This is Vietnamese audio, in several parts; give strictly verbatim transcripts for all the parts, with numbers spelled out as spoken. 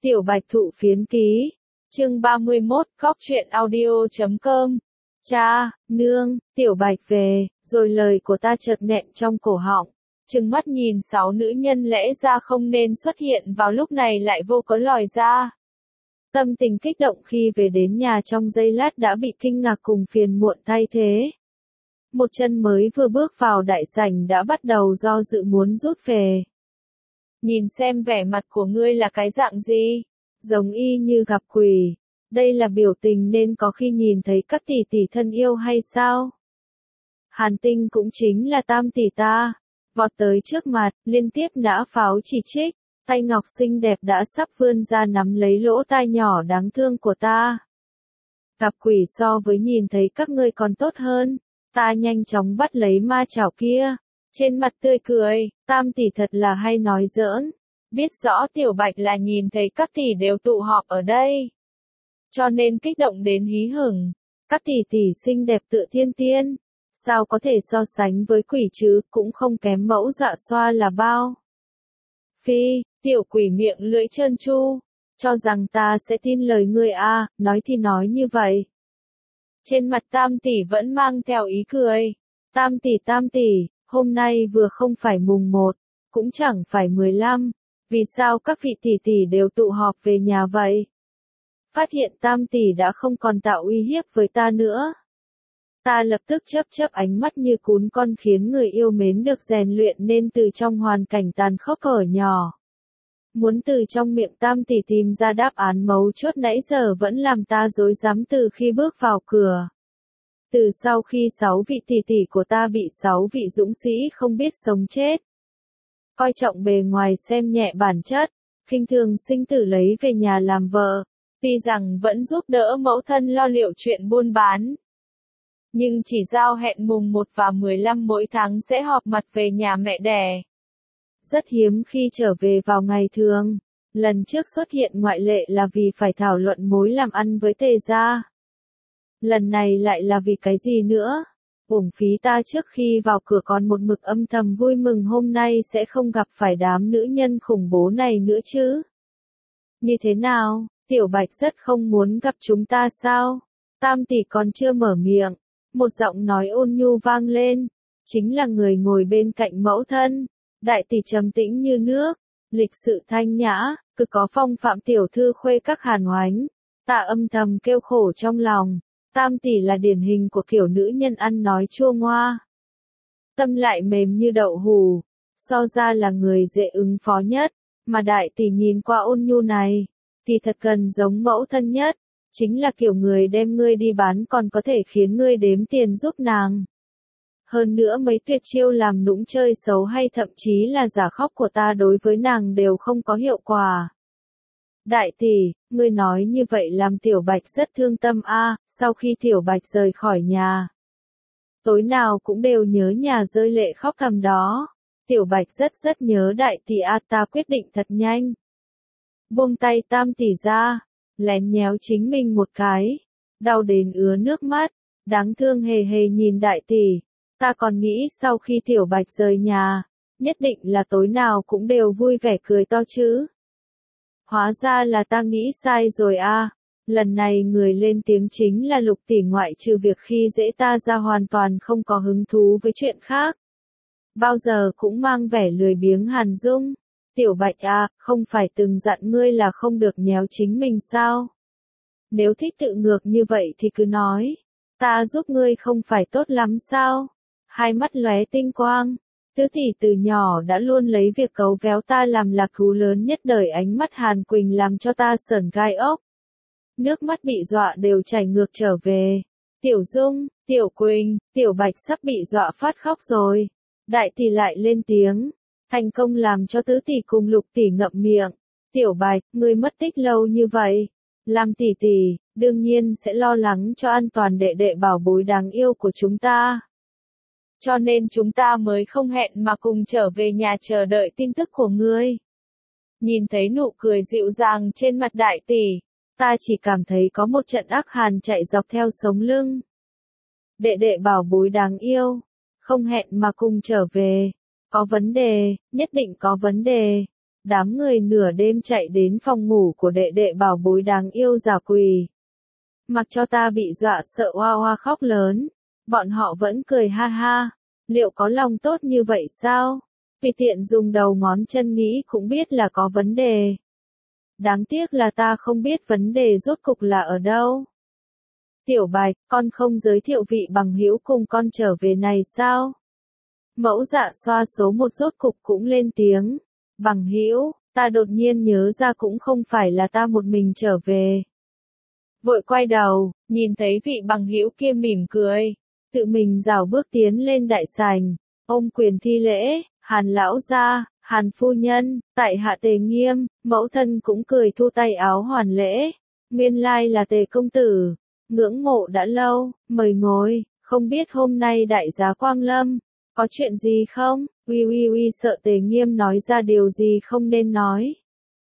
Tiểu Bạch Thụ Phiến Ký, chương ba mươi mốt, cóc truyện audio chấm com. Cha, nương, Tiểu Bạch về, rồi lời của ta chợt nghẹn trong cổ họng. Trừng mắt nhìn sáu nữ nhân lẽ ra không nên xuất hiện vào lúc này lại vô cớ lòi ra. Tâm tình kích động khi về đến nhà trong giây lát đã bị kinh ngạc cùng phiền muộn thay thế. Một chân mới vừa bước vào đại sảnh đã bắt đầu do dự muốn rút về. Nhìn xem vẻ mặt của ngươi là cái dạng gì, giống y như gặp quỷ. Đây là biểu tình nên có khi nhìn thấy các tỷ tỷ thân yêu hay sao? Hàn Tinh cũng chính là tam tỷ ta, vọt tới trước mặt, liên tiếp nã pháo chỉ trích, tay ngọc xinh đẹp đã sắp vươn ra nắm lấy lỗ tai nhỏ đáng thương của ta. Gặp quỷ so với nhìn thấy các ngươi còn tốt hơn, ta nhanh chóng bắt lấy ma chảo kia, trên mặt tươi cười, tam tỷ thật là hay nói giỡn, biết rõ Tiểu Bạch là nhìn thấy các tỷ đều tụ họp ở đây. Cho nên kích động đến hí hửng, các tỷ tỷ xinh đẹp tựa thiên tiên, sao có thể so sánh với quỷ chứ, cũng không kém mẫu dạ xoa là bao. Phi, tiểu quỷ miệng lưỡi trơn tru, cho rằng ta sẽ tin lời ngươi à, nói thì nói như vậy. Trên mặt tam tỷ vẫn mang theo ý cười, tam tỷ tam tỷ, hôm nay vừa không phải mùng một, cũng chẳng phải mười lăm, vì sao các vị tỷ tỷ đều tụ họp về nhà vậy? Phát hiện tam tỷ đã không còn tạo uy hiếp với ta nữa. Ta lập tức chớp chớp ánh mắt như cún con khiến người yêu mến được rèn luyện nên từ trong hoàn cảnh tàn khốc ở nhỏ. Muốn từ trong miệng tam tỷ tìm ra đáp án mấu chốt nãy giờ vẫn làm ta rối rắm từ khi bước vào cửa. Từ sau khi sáu vị tỷ tỷ của ta bị sáu vị dũng sĩ không biết sống chết. Coi trọng bề ngoài xem nhẹ bản chất, khinh thường sinh tử lấy về nhà làm vợ. Tuy rằng vẫn giúp đỡ mẫu thân lo liệu chuyện buôn bán. Nhưng chỉ giao hẹn mùng một và mười lăm mỗi tháng sẽ họp mặt về nhà mẹ đẻ. Rất hiếm khi trở về vào ngày thường. Lần trước xuất hiện ngoại lệ là vì phải thảo luận mối làm ăn với Tề gia. Lần này lại là vì cái gì nữa? Uổng phí ta trước khi vào cửa còn một mực âm thầm vui mừng hôm nay sẽ không gặp phải đám nữ nhân khủng bố này nữa chứ. Như thế nào? Tiểu Bạch rất không muốn gặp chúng ta sao? Tam tỷ còn chưa mở miệng, một giọng nói ôn nhu vang lên, chính là người ngồi bên cạnh mẫu thân. Đại tỷ trầm tĩnh như nước, lịch sự thanh nhã, cực có phong phạm tiểu thư khuê các Hàn Oánh. Ta âm thầm kêu khổ trong lòng, tam tỷ là điển hình của kiểu nữ nhân ăn nói chua ngoa. Tâm lại mềm như đậu hù, so ra là người dễ ứng phó nhất, mà đại tỷ nhìn qua ôn nhu này. Thì thật cần giống mẫu thân nhất, chính là kiểu người đem ngươi đi bán còn có thể khiến ngươi đếm tiền giúp nàng. Hơn nữa mấy tuyệt chiêu làm nũng chơi xấu hay thậm chí là giả khóc của ta đối với nàng đều không có hiệu quả. Đại tỷ, ngươi nói như vậy làm Tiểu Bạch rất thương tâm a. Sau khi Tiểu Bạch rời khỏi nhà. Tối nào cũng đều nhớ nhà rơi lệ khóc thầm đó. Tiểu Bạch rất rất nhớ đại tỷ a, ta quyết định thật nhanh. Buông tay tam tỷ ra, lén nhéo chính mình một cái, đau đến ứa nước mắt, đáng thương hề hề nhìn đại tỷ, ta còn nghĩ sau khi Tiểu Bạch rời nhà, nhất định là tối nào cũng đều vui vẻ cười to chứ. Hóa ra là ta nghĩ sai rồi a. Lần này người lên tiếng chính là Lục tỷ, ngoại trừ việc khi dễ ta ra hoàn toàn không có hứng thú với chuyện khác. Bao giờ cũng mang vẻ lười biếng Hàn Dung. Tiểu Bạch à, không phải từng dặn ngươi là không được nhéo chính mình sao? Nếu thích tự ngược như vậy thì cứ nói. Ta giúp ngươi không phải tốt lắm sao? Hai mắt lóe tinh quang. Tứ tỷ từ nhỏ đã luôn lấy việc cấu véo ta làm lạc thú lớn nhất đời, ánh mắt Hàn Quỳnh làm cho ta sởn gai ốc. Nước mắt bị dọa đều chảy ngược trở về. Tiểu Dung, Tiểu Quỳnh, Tiểu Bạch sắp bị dọa phát khóc rồi. Đại tỷ lại lên tiếng. Thành công làm cho tứ tỷ cùng Lục tỷ ngậm miệng. Tiểu Bạch, ngươi mất tích lâu như vậy. Làm tỷ tỷ, đương nhiên sẽ lo lắng cho an toàn đệ đệ bảo bối đáng yêu của chúng ta. Cho nên chúng ta mới không hẹn mà cùng trở về nhà chờ đợi tin tức của ngươi. Nhìn thấy nụ cười dịu dàng trên mặt đại tỷ, ta chỉ cảm thấy có một trận ác hàn chạy dọc theo sống lưng. Đệ đệ bảo bối đáng yêu, không hẹn mà cùng trở về. Có vấn đề, nhất định có vấn đề. Đám người nửa đêm chạy đến phòng ngủ của đệ đệ bảo bối đáng yêu giả quỳ. Mặc cho ta bị dọa sợ oa oa khóc lớn. Bọn họ vẫn cười ha ha. Liệu có lòng tốt như vậy sao? Vì tiện dùng đầu ngón chân nghĩ cũng biết là có vấn đề. Đáng tiếc là ta không biết vấn đề rốt cục là ở đâu. Tiểu Bạch, con không giới thiệu vị bằng hữu cùng con trở về này sao? Mẫu Dạ Xoa số một rốt cục cũng lên tiếng. Bằng hữu, ta đột nhiên nhớ ra cũng không phải là ta một mình trở về. Vội quay đầu, nhìn thấy vị bằng hữu kia mỉm cười, tự mình rảo bước tiến lên đại sảnh, ôm quyền thi lễ, Hàn lão gia, Hàn phu nhân, tại hạ Tề Nghiêm. Mẫu thân cũng cười thu tay áo hoàn lễ, nguyên lai là Tề công tử, ngưỡng mộ đã lâu, mời ngồi, không biết hôm nay đại giá quang lâm, có chuyện gì không? Uy uy uy sợ Tề Nghiêm nói ra điều gì không nên nói.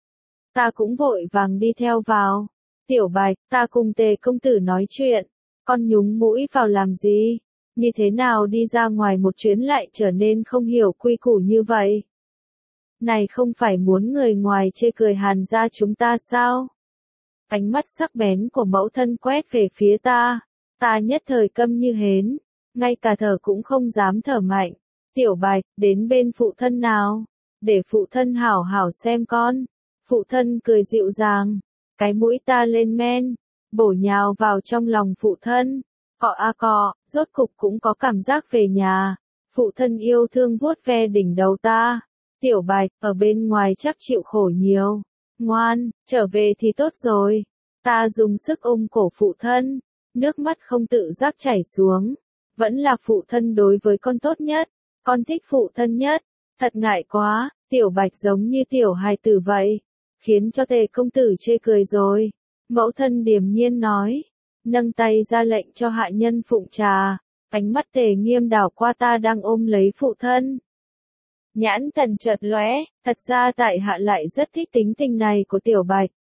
Ta cũng vội vàng đi theo vào. Tiểu Bạch, ta cùng Tề công tử nói chuyện, con nhúng mũi vào làm gì? Như thế nào đi ra ngoài một chuyến lại trở nên không hiểu quy củ như vậy? Này không phải muốn người ngoài chê cười Hàn gia chúng ta sao? Ánh mắt sắc bén của mẫu thân quét về phía ta, ta nhất thời câm như hến, ngay cả thở cũng không dám thở mạnh. Tiểu Bạch, đến bên phụ thân nào, để phụ thân hảo hảo xem con. Phụ thân cười dịu dàng, cái mũi ta lên men, bổ nhào vào trong lòng phụ thân. Cọ a cọ, rốt cục cũng có cảm giác về nhà. Phụ thân yêu thương vuốt ve đỉnh đầu ta. Tiểu Bạch, ở bên ngoài chắc chịu khổ nhiều. Ngoan, trở về thì tốt rồi. Ta dùng sức ôm cổ phụ thân, nước mắt không tự giác chảy xuống. Vẫn là phụ thân đối với con tốt nhất, con thích phụ thân nhất. Thật ngại quá, Tiểu Bạch giống như tiểu hài tử vậy, khiến cho Tề công tử chê cười rồi. Mẫu thân điềm nhiên nói, nâng tay ra lệnh cho hạ nhân phụng trà. Ánh mắt Tề Nghiêm đảo qua ta đang ôm lấy phụ thân. Nhãn thần chợt lóe, thật ra tại hạ lại rất thích tính tình này của Tiểu Bạch.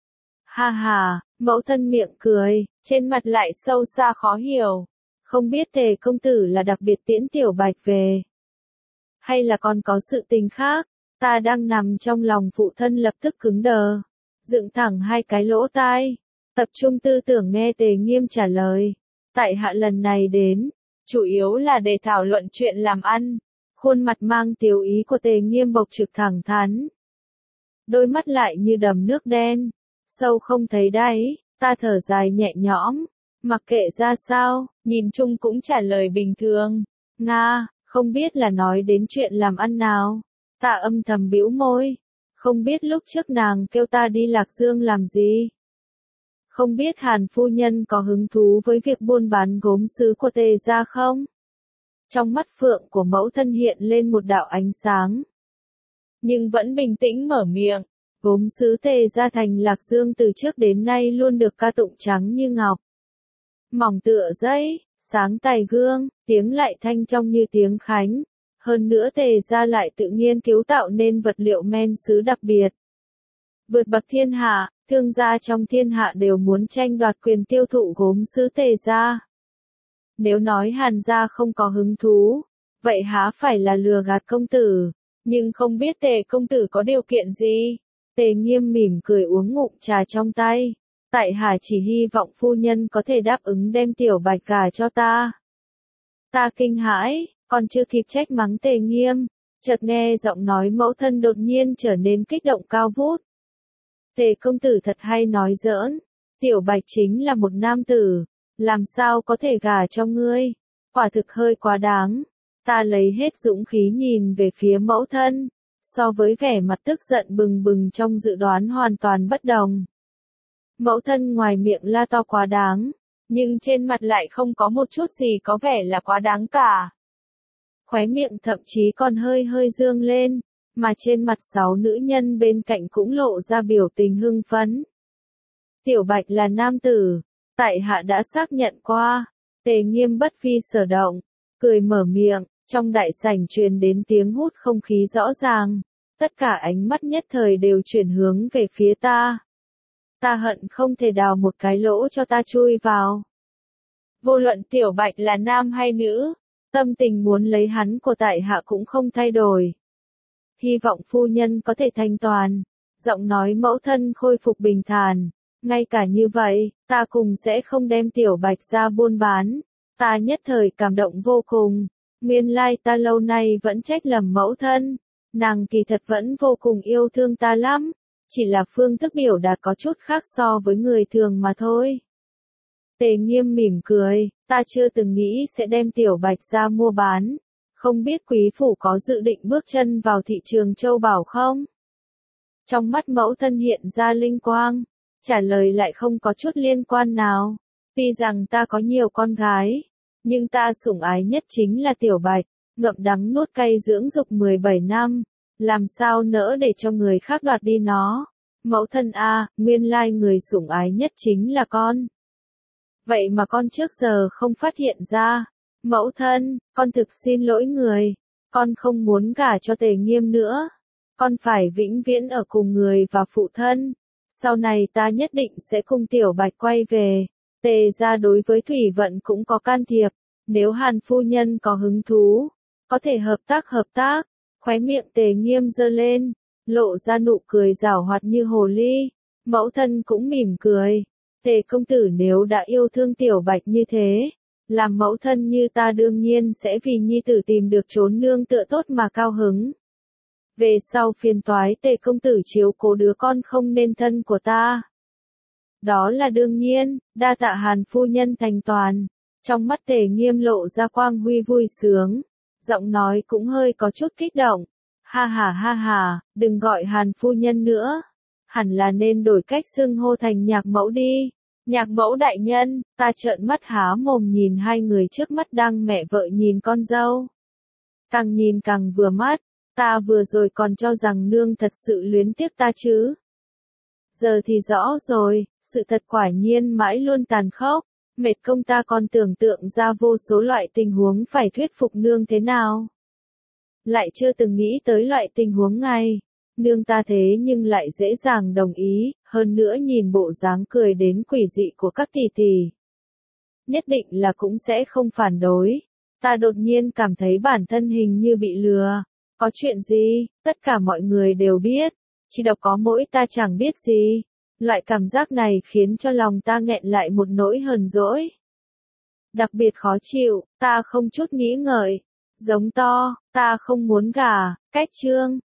Ha ha, mẫu thân miệng cười, trên mặt lại sâu xa khó hiểu. Không biết Tề công tử là đặc biệt tiễn Tiểu Bạch về, hay là còn có sự tình khác? Ta đang nằm trong lòng phụ thân lập tức cứng đờ, dựng thẳng hai cái lỗ tai, tập trung tư tưởng nghe Tề Nghiêm trả lời. Tại hạ lần này đến, chủ yếu là để thảo luận chuyện làm ăn. Khuôn mặt mang tiếu ý của Tề Nghiêm bộc trực thẳng thắn. Đôi mắt lại như đầm nước đen, sâu không thấy đáy. Ta thở dài nhẹ nhõm, mặc kệ ra sao, nhìn chung cũng trả lời bình thường. Nga, không biết là nói đến chuyện làm ăn nào. Ta âm thầm bĩu môi, không biết lúc trước nàng kêu ta đi Lạc Dương làm gì. Không biết Hàn phu nhân có hứng thú với việc buôn bán gốm sứ của Tề gia không? Trong mắt phượng của mẫu thân hiện lên một đạo ánh sáng. Nhưng vẫn bình tĩnh mở miệng. Gốm sứ Tề gia thành Lạc Dương từ trước đến nay luôn được ca tụng trắng như ngọc. Mỏng tựa giấy, sáng tài gương, tiếng lại thanh trong như tiếng khánh. Hơn nữa Tề gia lại tự nhiên cứu tạo nên vật liệu men sứ đặc biệt. Vượt bậc thiên hạ, thương gia trong thiên hạ đều muốn tranh đoạt quyền tiêu thụ gốm sứ Tề gia. Nếu nói Hàn gia không có hứng thú, vậy há phải là lừa gạt công tử, nhưng không biết Tề công tử có điều kiện gì. Tề Nghiêm mỉm cười uống ngụm trà trong tay, tại hạ chỉ hy vọng phu nhân có thể đáp ứng đem Tiểu Bạch gả cho ta. Ta kinh hãi, còn chưa kịp trách mắng Tề Nghiêm, chợt nghe giọng nói mẫu thân đột nhiên trở nên kích động cao vút. Tề công tử thật hay nói giỡn, Tiểu Bạch chính là một nam tử. Làm sao có thể gả cho ngươi? Quả thực hơi quá đáng. Ta lấy hết dũng khí nhìn về phía mẫu thân, so với vẻ mặt tức giận bừng bừng trong dự đoán hoàn toàn bất đồng. Mẫu thân ngoài miệng la to quá đáng, nhưng trên mặt lại không có một chút gì có vẻ là quá đáng cả. Khóe miệng thậm chí còn hơi hơi dương lên, mà trên mặt sáu nữ nhân bên cạnh cũng lộ ra biểu tình hưng phấn. Tiểu Bạch là nam tử. Tại hạ đã xác nhận qua. Tề Nghiêm bất vi sở động, cười mở miệng, trong đại sảnh truyền đến tiếng hút không khí rõ ràng. Tất cả ánh mắt nhất thời đều chuyển hướng về phía ta. Ta hận không thể đào một cái lỗ cho ta chui vào. Vô luận Tiểu Bạch là nam hay nữ, tâm tình muốn lấy hắn của tại hạ cũng không thay đổi. hy vọng phu nhân có thể thanh toàn. Giọng nói mẫu thân khôi phục bình thản. Ngay cả như vậy, ta cùng sẽ không đem Tiểu Bạch ra buôn bán. Ta nhất thời cảm động vô cùng. Nguyên lai ta lâu nay vẫn trách lầm mẫu thân. Nàng kỳ thật vẫn vô cùng yêu thương ta lắm. Chỉ là phương thức biểu đạt có chút khác so với người thường mà thôi. Tề Nghiêm mỉm cười, ta chưa từng nghĩ sẽ đem Tiểu Bạch ra mua bán. Không biết quý phủ có dự định bước chân vào thị trường châu bảo không? Trong mắt mẫu thân hiện ra linh quang, trả lời lại không có chút liên quan nào. Tuy rằng ta có nhiều con gái, nhưng ta sủng ái nhất chính là Tiểu Bạch, ngậm đắng nuốt cay dưỡng dục mười bảy năm, làm sao nỡ để cho người khác đoạt đi nó. Mẫu thân a, nguyên lai người sủng ái nhất chính là con. Vậy mà con trước giờ không phát hiện ra. Mẫu thân, con thực xin lỗi người, con không muốn gả cho Tề Nghiêm nữa. Con phải vĩnh viễn ở cùng người và phụ thân. Sau này ta nhất định sẽ cùng Tiểu Bạch quay về. Tề gia đối với thủy vận cũng có can thiệp. Nếu Hàn phu nhân có hứng thú, có thể hợp tác hợp tác. Khóe miệng Tề Nghiêm giơ lên, lộ ra nụ cười giảo hoạt như hồ ly. Mẫu thân cũng mỉm cười. Tề công tử nếu đã yêu thương Tiểu Bạch như thế, làm mẫu thân như ta đương nhiên sẽ vì nhi tử tìm được chốn nương tựa tốt mà cao hứng. Về sau phiền toái Tề công tử chiếu cố đứa con không nên thân của ta. Đó là đương nhiên, đa tạ Hàn phu nhân thành toàn. Trong mắt Tề Nghiêm lộ ra quang huy vui sướng, giọng nói cũng hơi có chút kích động. Ha ha ha ha, đừng gọi Hàn phu nhân nữa. Hẳn là nên đổi cách xưng hô thành nhạc mẫu đi. Nhạc mẫu đại nhân, ta trợn mắt há mồm nhìn hai người trước mắt đang mẹ vợ nhìn con dâu. Càng nhìn càng vừa mắt, ta vừa rồi còn cho rằng nương thật sự luyến tiếc ta chứ. Giờ thì rõ rồi, sự thật quả nhiên mãi luôn tàn khốc. Mệt công ta còn tưởng tượng ra vô số loại tình huống phải thuyết phục nương thế nào. Lại chưa từng nghĩ tới loại tình huống này. Nương ta thế nhưng lại dễ dàng đồng ý, hơn nữa nhìn bộ dáng cười đến quỷ dị của các tỷ tỷ. Nhất định là cũng sẽ không phản đối. Ta đột nhiên cảm thấy bản thân hình như bị lừa. Có chuyện gì, tất cả mọi người đều biết. Chỉ độc có mỗi ta chẳng biết gì. Loại cảm giác này khiến cho lòng ta nghẹn lại một nỗi hờn dỗi. Đặc biệt khó chịu, ta không chút nghĩ ngợi. Giống to, ta không muốn gả, cách trương.